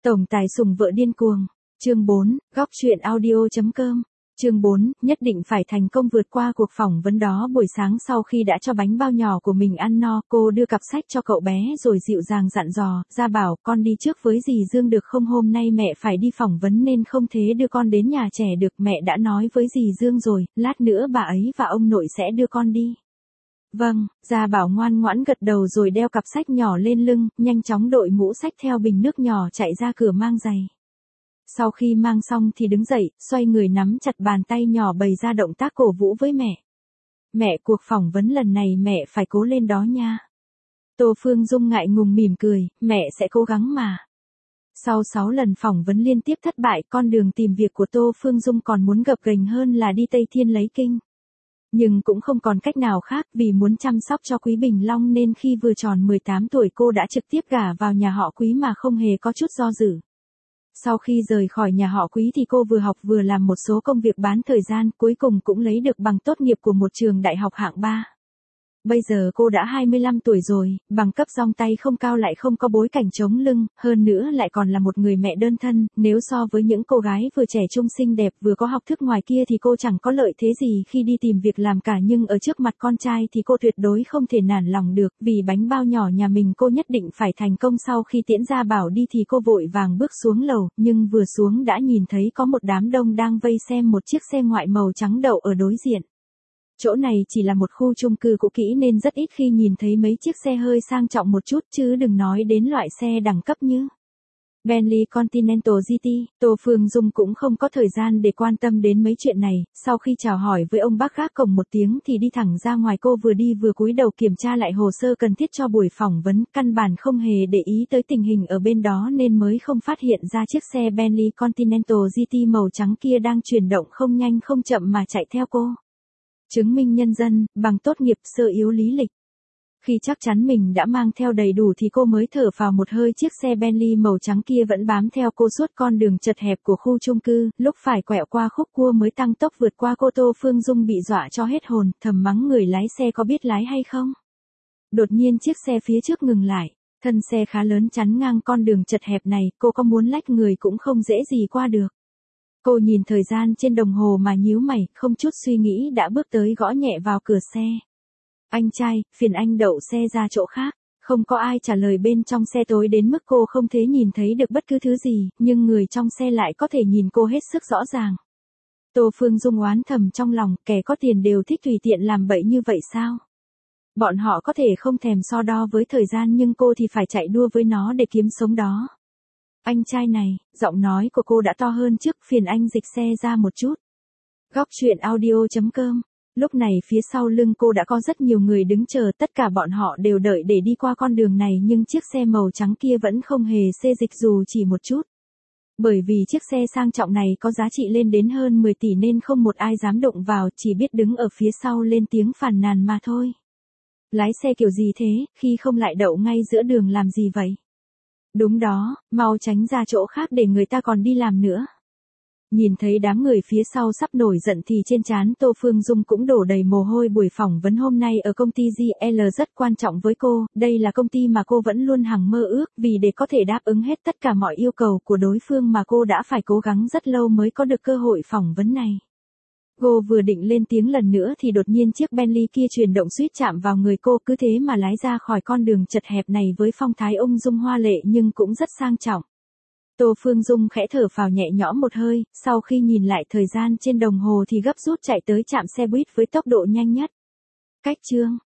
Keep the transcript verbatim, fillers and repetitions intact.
Tổng tài sủng vợ điên cuồng. Chương bốn, góc truyện audio chấm com. Chương bốn, nhất định phải thành công vượt qua cuộc phỏng vấn đó. Buổi sáng sau khi đã cho bánh bao nhỏ của mình ăn no, cô đưa cặp sách cho cậu bé rồi dịu dàng dặn dò, ra bảo, con đi trước với dì Dương được không, hôm nay mẹ phải đi phỏng vấn nên không thể đưa con đến nhà trẻ được, mẹ đã nói với dì Dương rồi, lát nữa bà ấy và ông nội sẽ đưa con đi. Vâng, Gia Bảo ngoan ngoãn gật đầu rồi đeo cặp sách nhỏ lên lưng, nhanh chóng đội mũ sách theo bình nước nhỏ chạy ra cửa mang giày. Sau khi mang xong thì đứng dậy, xoay người nắm chặt bàn tay nhỏ bày ra động tác cổ vũ với mẹ. Mẹ, cuộc phỏng vấn lần này mẹ phải cố lên đó nha. Tô Phương Dung ngại ngùng mỉm cười, mẹ sẽ cố gắng mà. Sau sáu lần phỏng vấn liên tiếp thất bại, con đường tìm việc của Tô Phương Dung còn muốn gập ghềnh hơn là đi Tây Thiên lấy kinh. Nhưng cũng không còn cách nào khác, vì muốn chăm sóc cho Quý Bình Long nên khi vừa tròn mười tám tuổi cô đã trực tiếp gả vào nhà họ Quý mà không hề có chút do dự. Sau khi rời khỏi nhà họ Quý thì cô vừa học vừa làm một số công việc bán thời gian, cuối cùng cũng lấy được bằng tốt nghiệp của một trường đại học hạng ba. Bây giờ cô đã hai mươi lăm tuổi rồi, bằng cấp dong tay không cao lại không có bối cảnh chống lưng, hơn nữa lại còn là một người mẹ đơn thân, nếu so với những cô gái vừa trẻ trung xinh đẹp vừa có học thức ngoài kia thì cô chẳng có lợi thế gì khi đi tìm việc làm cả, nhưng ở trước mặt con trai thì cô tuyệt đối không thể nản lòng được, vì bánh bao nhỏ nhà mình cô nhất định phải thành công. Sau khi tiễn Gia Bảo đi thì cô vội vàng bước xuống lầu, nhưng vừa xuống đã nhìn thấy có một đám đông đang vây xem một chiếc xe ngoại màu trắng đậu ở đối diện. Chỗ này chỉ là một khu chung cư cũ kỹ nên rất ít khi nhìn thấy mấy chiếc xe hơi sang trọng một chút, chứ đừng nói đến loại xe đẳng cấp như Bentley Continental giê tê. Tô Phương Dung cũng không có thời gian để quan tâm đến mấy chuyện này, sau khi chào hỏi với ông bác gác cổng một tiếng thì đi thẳng ra ngoài. Cô vừa đi vừa cúi đầu kiểm tra lại hồ sơ cần thiết cho buổi phỏng vấn, căn bản không hề để ý tới tình hình ở bên đó nên mới không phát hiện ra chiếc xe Bentley Continental giê tê màu trắng kia đang chuyển động không nhanh không chậm mà chạy theo cô. Chứng minh nhân dân, bằng tốt nghiệp, sơ yếu lý lịch. Khi chắc chắn mình đã mang theo đầy đủ thì cô mới thở phào một hơi. Chiếc xe Bentley màu trắng kia vẫn bám theo cô suốt con đường chật hẹp của khu chung cư, lúc phải quẹo qua khúc cua mới tăng tốc vượt qua cô. Tô Phương Dung bị dọa cho hết hồn, thầm mắng người lái xe có biết lái hay không. Đột nhiên chiếc xe phía trước ngừng lại, thân xe khá lớn chắn ngang con đường chật hẹp này, cô có muốn lách người cũng không dễ gì qua được. Cô nhìn thời gian trên đồng hồ mà nhíu mày, không chút suy nghĩ đã bước tới gõ nhẹ vào cửa xe. Anh trai, phiền anh đậu xe ra chỗ khác. Không có ai trả lời. Bên trong xe tối đến mức cô không thể nhìn thấy được bất cứ thứ gì, nhưng người trong xe lại có thể nhìn cô hết sức rõ ràng. Tô Phương Dung oán thầm trong lòng, kẻ có tiền đều thích tùy tiện làm bậy như vậy sao? Bọn họ có thể không thèm so đo với thời gian nhưng cô thì phải chạy đua với nó để kiếm sống đó. Anh trai này, giọng nói của cô đã to hơn trước, phiền anh dịch xe ra một chút. Góc truyện audio chấm com. Lúc này phía sau lưng cô đã có rất nhiều người đứng chờ, tất cả bọn họ đều đợi để đi qua con đường này nhưng chiếc xe màu trắng kia vẫn không hề xê dịch dù chỉ một chút. Bởi vì chiếc xe sang trọng này có giá trị lên đến hơn mười tỷ nên không một ai dám đụng vào, chỉ biết đứng ở phía sau lên tiếng phàn nàn mà thôi. Lái xe kiểu gì thế, khi không lại đậu ngay giữa đường làm gì vậy? Đúng đó, mau tránh ra chỗ khác để người ta còn đi làm nữa. Nhìn thấy đám người phía sau sắp nổi giận thì trên trán Tô Phương Dung cũng đổ đầy mồ hôi. Buổi phỏng vấn hôm nay ở công ty giê lờ rất quan trọng với cô, đây là công ty mà cô vẫn luôn hằng mơ ước, vì để có thể đáp ứng hết tất cả mọi yêu cầu của đối phương mà cô đã phải cố gắng rất lâu mới có được cơ hội phỏng vấn này. Cô vừa định lên tiếng lần nữa thì đột nhiên chiếc Bentley kia chuyển động suýt chạm vào người cô, cứ thế mà lái ra khỏi con đường chật hẹp này với phong thái ung dung hoa lệ nhưng cũng rất sang trọng. Tô Phương Dung khẽ thở phào nhẹ nhõm một hơi, sau khi nhìn lại thời gian trên đồng hồ thì gấp rút chạy tới trạm xe buýt với tốc độ nhanh nhất. Cách chương